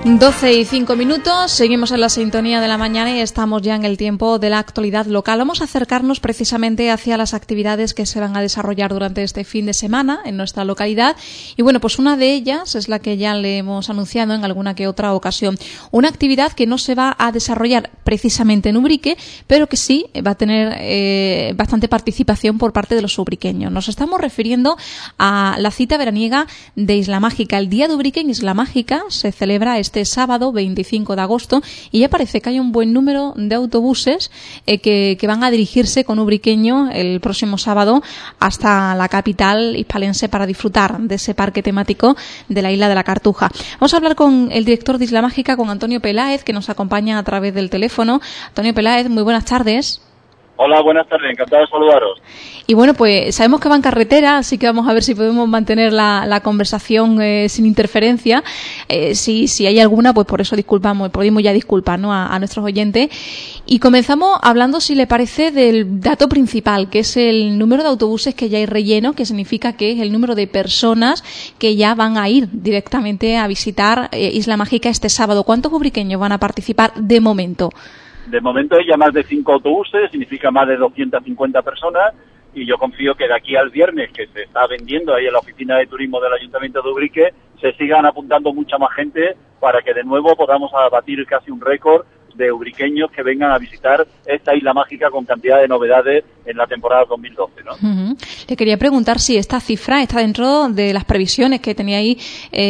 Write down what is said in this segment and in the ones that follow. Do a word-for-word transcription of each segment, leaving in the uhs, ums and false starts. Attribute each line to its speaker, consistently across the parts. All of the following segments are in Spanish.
Speaker 1: doce y cinco minutos, seguimos en la sintonía de la mañana y estamos ya en el tiempo de la actualidad local. Vamos a acercarnos precisamente hacia las actividades que se van a desarrollar durante este fin de semana en nuestra localidad. Y bueno, pues una de ellas es la que ya le hemos anunciado en alguna que otra ocasión. Una actividad que no se va a desarrollar precisamente en Ubrique, pero que sí va a tener eh, bastante participación por parte de los ubriqueños. Nos estamos refiriendo a la cita veraniega de Isla Mágica. El Día de Ubrique en Isla Mágica se celebra este sábado veinticinco de agosto y ya parece que hay un buen número de autobuses eh, que, que van a dirigirse con ubriqueño el próximo sábado hasta la capital hispalense para disfrutar de ese parque temático de la isla de la Cartuja. Vamos a hablar con el director de Isla Mágica, con Antonio Peláez, que nos acompaña a través del teléfono. Antonio Peláez, muy buenas tardes.
Speaker 2: Hola, buenas tardes, encantado de saludaros.
Speaker 1: Y bueno, pues sabemos que va en carretera, así que vamos a ver si podemos mantener la, la conversación eh, sin interferencia. Eh, si, si hay alguna, pues por eso disculpamos, pedimos ya disculpas, ¿no?, a, a nuestros oyentes. Y comenzamos hablando, si le parece, del dato principal, que es el número de autobuses que ya hay relleno, que significa que es el número de personas que ya van a ir directamente a visitar eh, Isla Mágica este sábado. ¿Cuántos ubriqueños van a participar de momento?
Speaker 2: De momento hay ya más de cinco autobuses, significa más de doscientas cincuenta personas, y yo confío que de aquí al viernes, que se está vendiendo ahí en la oficina de turismo del Ayuntamiento de Ubrique, se sigan apuntando mucha más gente para que de nuevo podamos batir casi un récord de ubriqueños que vengan a visitar esta isla mágica con cantidad de novedades en la temporada dos mil doce, ¿no?
Speaker 1: Uh-huh. Le quería preguntar si esta cifra está dentro de las previsiones que tenía ahí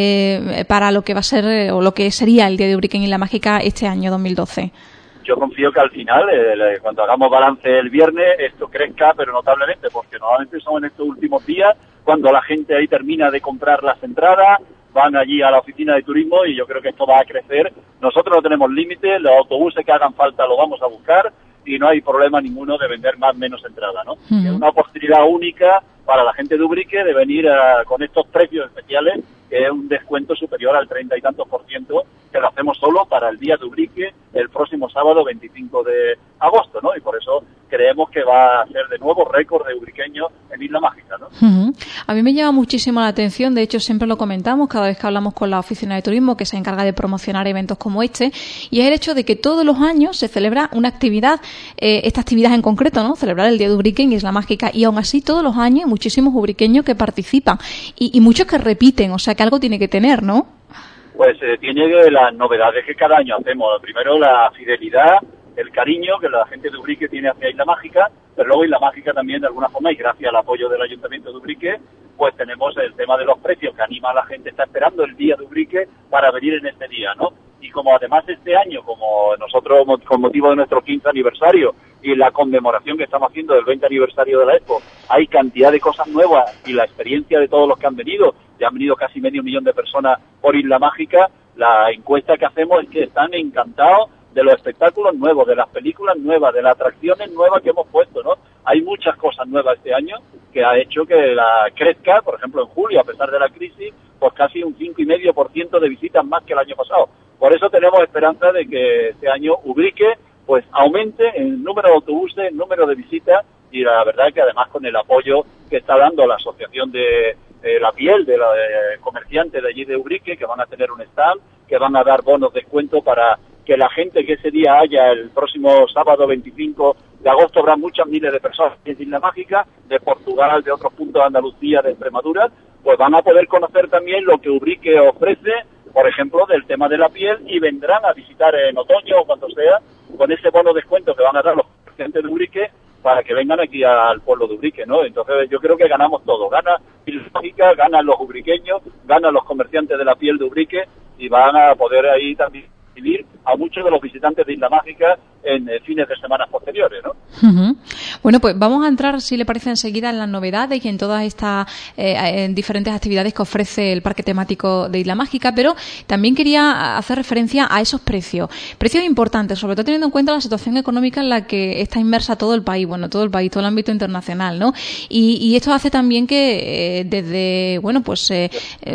Speaker 1: eh, para lo que va a ser eh, o lo que sería el Día de Ubrique en Isla Mágica este año dos mil doce.
Speaker 2: Yo confío que al final, eh, cuando hagamos balance el viernes, esto crezca, pero notablemente, porque normalmente son en estos últimos días, cuando la gente ahí termina de comprar las entradas, van allí a la oficina de turismo y yo creo que esto va a crecer. Nosotros no tenemos límites, los autobuses que hagan falta los vamos a buscar y no hay problema ninguno de vender más o menos entradas, ¿no? Uh-huh. Es una oportunidad única para la gente de Ubrique de venir a, con estos precios especiales, que es un descuento superior al treinta y tantos por ciento, que lo hacemos solo para el Día de Ubrique el próximo sábado veinticinco de agosto, ¿no? Y por eso creemos que va a ser de nuevo récord de ubriqueños en Isla Mágica, ¿no?
Speaker 1: Uh-huh. A mí me llama muchísimo la atención, de hecho siempre lo comentamos cada vez que hablamos con la oficina de turismo que se encarga de promocionar eventos como este, y es el hecho de que todos los años se celebra una actividad, eh, esta actividad en concreto, ¿no?, celebrar el Día de Ubrique en Isla Mágica, y aún así todos los años hay muchísimos ubriqueños que participan y, y muchos que repiten, o sea que algo tiene que tener, ¿no?
Speaker 2: Pues eh, tiene las novedades que cada año hacemos. Primero la fidelidad, el cariño que la gente de Ubrique tiene hacia Isla Mágica, pero luego Isla Mágica también de alguna forma, y gracias al apoyo del Ayuntamiento de Ubrique, pues tenemos el tema de los precios que anima a la gente, está esperando el Día de Ubrique para venir en este día, ¿no? Y como además este año, como nosotros con motivo de nuestro quince aniversario y la conmemoración que estamos haciendo del veinte aniversario de la Expo, hay cantidad de cosas nuevas y la experiencia de todos los que han venido, ya han venido casi medio millón de personas por Isla Mágica, la encuesta que hacemos es que están encantados de los espectáculos nuevos, de las películas nuevas, de las atracciones nuevas que hemos puesto, ¿no? Hay muchas cosas nuevas este año que ha hecho que la crezca, por ejemplo en julio, a pesar de la crisis, pues casi un cinco coma cinco por ciento de visitas más que el año pasado. Por eso tenemos esperanza de que este año Ubrique pues aumente el número de autobuses, el número de visitas, y la verdad es que además con el apoyo que está dando la Asociación de eh, la Piel, de los eh, comerciantes de allí de Ubrique, que van a tener un stand, que van a dar bonos de descuento para que la gente que ese día haya el próximo sábado veinticinco de agosto, habrá muchas miles de personas en Isla Mágica, de Portugal, de otros puntos de Andalucía, de Extremadura, pues van a poder conocer también lo que Ubrique ofrece, por ejemplo, del tema de la piel, y vendrán a visitar en otoño o cuando sea, con ese bono de descuento que van a dar los comerciantes de Ubrique, para que vengan aquí al pueblo de Ubrique, ¿no? Entonces yo creo que ganamos todos, gana Isla Mágica, ganan los ubriqueños, ganan los comerciantes de la piel de Ubrique, y van a poder ahí también recibir a muchos de los visitantes de Isla Mágica en eh, fines de semana posteriores, ¿no?
Speaker 1: Uh-huh. Bueno, pues vamos a entrar, si le parece, enseguida en las novedades y en todas estas eh, en diferentes actividades que ofrece el parque temático de Isla Mágica, pero también quería hacer referencia a esos precios. Precios importantes, sobre todo teniendo en cuenta la situación económica en la que está inmersa todo el país, bueno, todo el país, todo el ámbito internacional, ¿no? Y, y esto hace también que eh, desde, bueno, pues eh,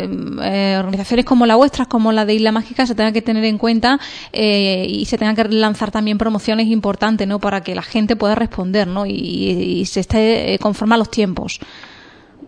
Speaker 1: eh, organizaciones como la vuestra, como la de Isla Mágica, se tenga que tener en cuenta eh, y se tengan que lanzar también promociones importantes, ¿no?, para que la gente pueda responder, ¿no?, y, y se esté conforme a los tiempos.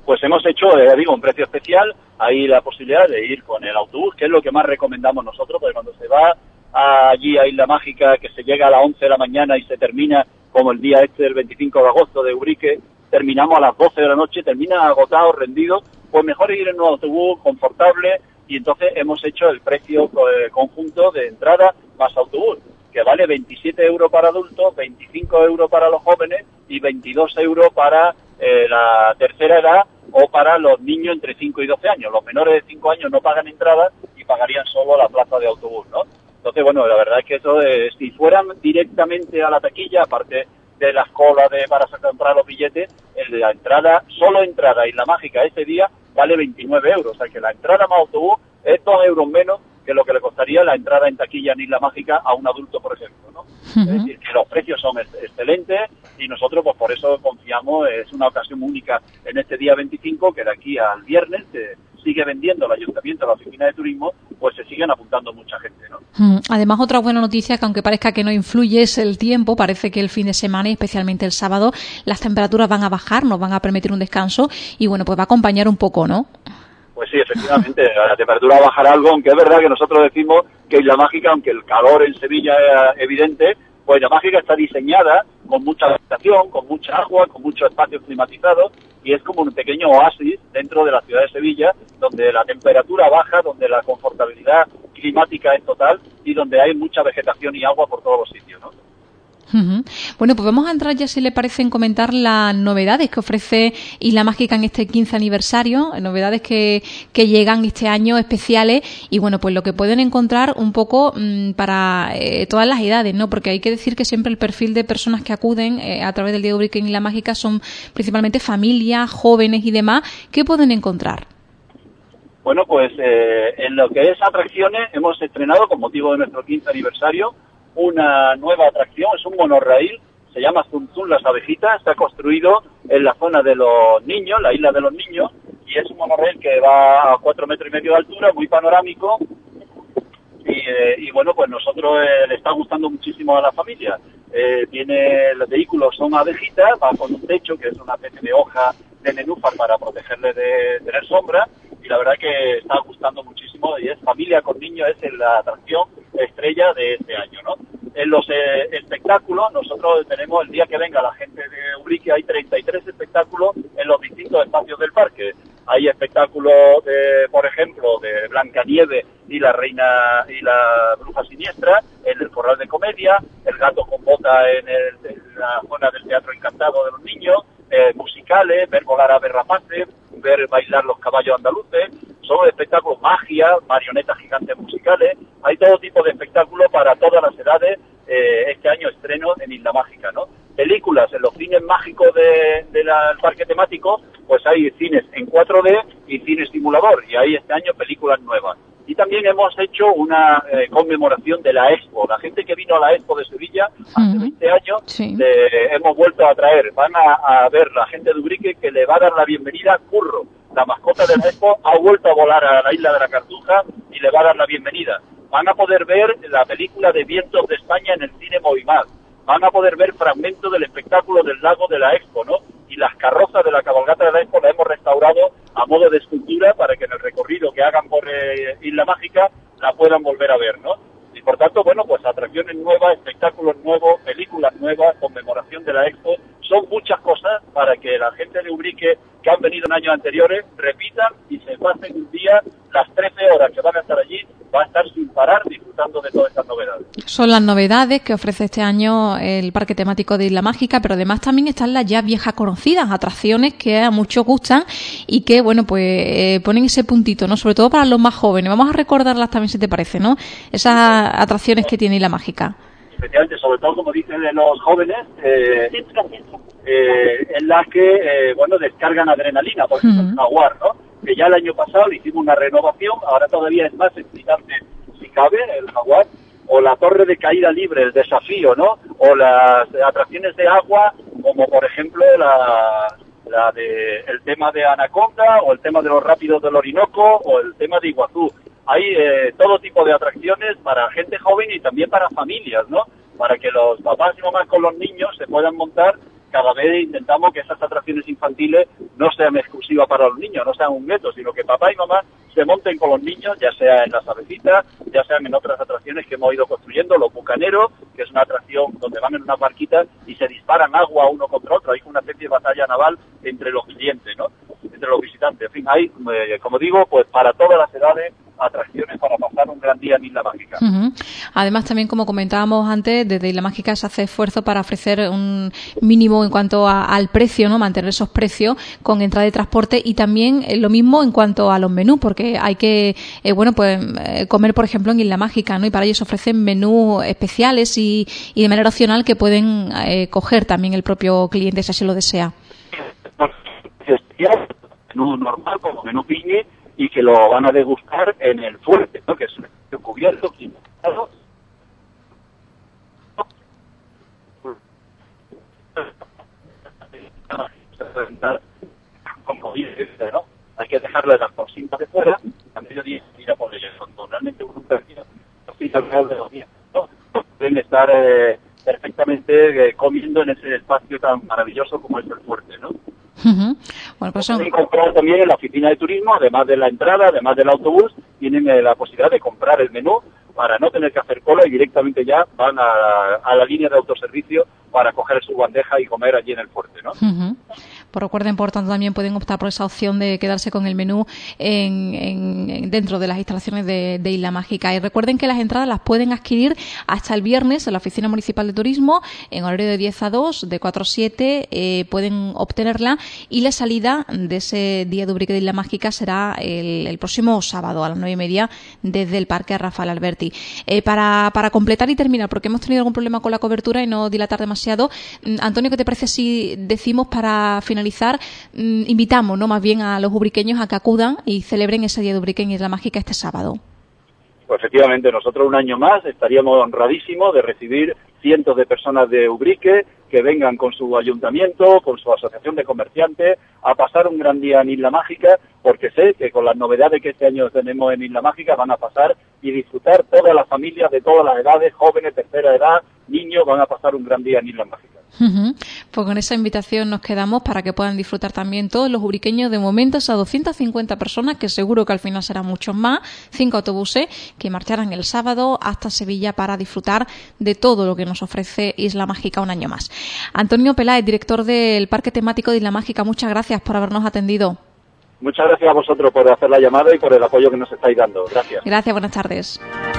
Speaker 2: pues hemos hecho, eh, digo, un precio especial, hay la posibilidad de ir con el autobús, que es lo que más recomendamos nosotros, porque cuando se va a, allí a Isla Mágica, que se llega a las once de la mañana y se termina, como el día este del veinticinco de agosto de Ubrique, terminamos a las doce de la noche, termina agotado, rendido, pues mejor ir en un autobús confortable, y entonces hemos hecho el precio eh, conjunto de entrada más autobús, que vale veintisiete euros para adultos, veinticinco euros para los jóvenes y veintidós euros para eh, la tercera edad o para los niños entre cinco y doce años. Los menores de cinco años no pagan entrada y pagarían solo la plaza de autobús, ¿no? Entonces, bueno, la verdad es que eso, eh, si fueran directamente a la taquilla, aparte de las colas de, para comprar los billetes, el de la entrada, solo entrada Isla Mágica ese día vale veintinueve euros, o sea que la entrada más autobús es dos euros menos que lo que le costaría la entrada en taquilla en Isla Mágica a un adulto, por ejemplo, ¿no? Uh-huh. Es decir, que los precios son ex- excelentes y nosotros pues por eso confiamos, es una ocasión única en este día veinticinco, que de aquí al viernes se sigue vendiendo el Ayuntamiento, la Oficina de Turismo, pues se siguen apuntando mucha gente, ¿no?
Speaker 1: Además, otra buena noticia, que aunque parezca que no influye, es el tiempo. Parece que el fin de semana y especialmente el sábado las temperaturas van a bajar, nos van a permitir un descanso y bueno, pues va a acompañar un poco, ¿no?
Speaker 2: Pues sí, efectivamente, la temperatura bajará algo, aunque es verdad que nosotros decimos que Isla Mágica, aunque el calor en Sevilla es evidente, pues Isla Mágica está diseñada con mucha vegetación, con mucha agua, con muchos espacios climatizados, y es como un pequeño oasis dentro de la ciudad de Sevilla, donde la temperatura baja, donde la confortabilidad climática es total y donde hay mucha vegetación y agua por todos los sitios, ¿no?
Speaker 1: Uh-huh. Bueno, pues vamos a entrar ya, si le parece, en comentar las novedades que ofrece Isla Mágica en este quince aniversario, novedades que, que llegan este año especiales y bueno, pues lo que pueden encontrar un poco mmm, para eh, todas las edades, ¿no? Porque hay que decir que siempre el perfil de personas que acuden eh, a través del Día de Ubrique en Isla Mágica son principalmente familias, jóvenes y demás. ¿Qué pueden encontrar?
Speaker 2: Bueno, pues eh, en lo que es atracciones hemos estrenado, con motivo de nuestro quince aniversario, una nueva atracción, es un monorraíl, se llama Zum Zum las abejitas, está construido en la zona de los niños, la isla de los niños, y es un monorraíl que va a cuatro metros y medio de altura, muy panorámico, y, eh, y bueno, pues nosotros eh, le está gustando muchísimo a la familia. Eh, tiene, los vehículos son abejitas, va con un techo que es una especie de hoja de nenúfar para protegerle de tener sombra, y la verdad que está gustando muchísimo, y es familia con niños, es la atracción estrella de este año, ¿no? En los eh, espectáculos, nosotros tenemos, el día que venga la gente de Ubrique, hay treinta y tres espectáculos en los distintos espacios del parque. Hay espectáculos, de, por ejemplo, de Blancanieves y la reina y la bruja siniestra en el Corral de Comedia, el gato con bota en, el, en la zona del Teatro Encantado de los niños, eh, musicales, ver volar a rapaces, ver bailar los caballos andaluces, son espectáculos, magia, marionetas gigantes musicales, hay todo tipo de espectáculos para todas las edades, eh, este año estreno en Isla Mágica, ¿no? Películas en los cines mágicos del de la, parque temático, pues hay cines en cuatro D y cine simulador, y hay este año películas nuevas. Y también hemos hecho una eh, conmemoración de la Expo. La gente que vino a la Expo de Sevilla hace veinte años, sí. le hemos vuelto a traer. Van a, a ver la gente de Ubrique que le va a dar la bienvenida a Curro. La mascota de la Expo ha vuelto a volar a la isla de la Cartuja y le va a dar la bienvenida. Van a poder ver la película de Vientos de España en el cine Movimar. Van a poder ver fragmentos del espectáculo del lago de la Expo, ¿no? Y las carrozas de la cabalgata de la Expo las hemos restaurado a modo de escultura para que en el recorrido que hagan por eh, Isla Mágica la puedan volver a ver, ¿no? Y por tanto, bueno, pues atracciones nuevas, espectáculos nuevos, películas nuevas, conmemoración de la Expo, son muchas cosas para que la gente de Ubrique que han venido en años anteriores repitan y se pasen un día, las trece horas que van a estar allí, va a estar sin parar disfrutando de todas estas novedades.
Speaker 1: Son las novedades que ofrece este año el parque temático de Isla Mágica, pero además también están las ya viejas conocidas, atracciones que a muchos gustan y que, bueno, pues eh, ponen ese puntito, ¿no? Sobre todo para los más jóvenes. Vamos a recordarlas también, si te parece, ¿no? Esas atracciones que tiene Isla Mágica.
Speaker 2: Especialmente, sobre todo, como dicen de los jóvenes, eh, eh, en las que, eh, bueno, descargan adrenalina, por ejemplo, uh-huh. el jaguar, ¿no? Que ya el año pasado le hicimos una renovación, ahora todavía es más excitante, si cabe, el jaguar, o la torre de caída libre, el desafío, ¿no? O las atracciones de agua, como por ejemplo la, la de el tema de Anaconda, o el tema de los rápidos del Orinoco, o el tema de Iguazú. Hay eh, todo tipo de atracciones para gente joven y también para familias, ¿no? Para que los papás y mamás con los niños se puedan montar cada vez intentamos que esas atracciones infantiles no sean exclusivas para los niños, no sean un gueto, sino que papá y mamá se monten con los niños, ya sea en las avecitas, ya sean en otras atracciones que hemos ido construyendo, los bucaneros, que es una atracción donde van en unas barquitas y se disparan agua uno contra otro, hay una especie de batalla naval entre los clientes, ¿no? Entre los visitantes. En fin, hay, eh, como digo, pues para todas las edades, atracciones para pasar un gran día en Isla Mágica.
Speaker 1: Uh-huh. Además, también, como comentábamos antes, desde Isla Mágica se hace esfuerzo para ofrecer un mínimo en cuanto a, al precio, ¿no? Mantener esos precios con entrada de transporte, y también eh, lo mismo en cuanto a los menús, porque hay que, eh, bueno, pues eh, comer, por ejemplo, en Isla Mágica, ¿no? Y para ello se ofrecen menús especiales y, y de manera opcional que pueden eh, coger también el propio cliente si así lo desea.
Speaker 2: Menú normal, como menú piñe, y que lo van a degustar en el fuerte, ¿no? Que es un espacio cubierto, climatizado. Como dice, ¿no? Hay que dejarle las cositas de fuera, a mediodía mira por ellos, son realmente un perdido, alrededor de los días, ¿no? Pueden estar eh, perfectamente eh, comiendo en ese espacio tan maravilloso como es el fuerte, ¿no?
Speaker 1: Uh-huh. Bueno, pues son...
Speaker 2: Pueden comprar también en la oficina de turismo, además de la entrada, además del autobús, tienen eh, la posibilidad de comprar el menú para no tener que hacer cola y directamente ya van a, a la línea de autoservicio para coger su bandeja y comer allí en el fuerte, ¿no?
Speaker 1: Uh-huh. Pues recuerden, por tanto, también pueden optar por esa opción de quedarse con el menú en, en, dentro de las instalaciones de, de Isla Mágica. Y recuerden que las entradas las pueden adquirir hasta el viernes en la Oficina Municipal de Turismo, en horario de diez a dos, de cuatro a siete, eh, pueden obtenerla, y la salida de ese día de Ubrique de Isla Mágica será el, el próximo sábado a las nueve y media desde el Parque Rafael Alberti. Eh, para, para completar y terminar, porque hemos tenido algún problema con la cobertura y no dilatar demasiado, Antonio, ¿qué te parece si decimos para finalizar, invitamos, no más bien a los ubriqueños a que acudan y celebren ese día de Ubrique en Isla Mágica este sábado?
Speaker 2: Pues efectivamente, nosotros un año más estaríamos honradísimos de recibir cientos de personas de Ubrique que vengan con su ayuntamiento, con su asociación de comerciantes, a pasar un gran día en Isla Mágica, porque sé que con las novedades que este año tenemos en Isla Mágica van a pasar y disfrutar todas las familias de todas las edades, jóvenes, tercera edad, niños, van a pasar un gran día en Isla Mágica.
Speaker 1: Uh-huh. Pues con esa invitación nos quedamos para que puedan disfrutar también todos los ubriqueños, de momento esas doscientas cincuenta personas, que seguro que al final serán muchos más, cinco autobuses que marcharán el sábado hasta Sevilla para disfrutar de todo lo que nos ofrece Isla Mágica un año más. Antonio Peláez, director del Parque Temático de Isla Mágica, muchas gracias por habernos atendido.
Speaker 2: Muchas gracias a vosotros por hacer la llamada y por el apoyo que nos estáis dando. Gracias.
Speaker 1: Gracias, buenas tardes.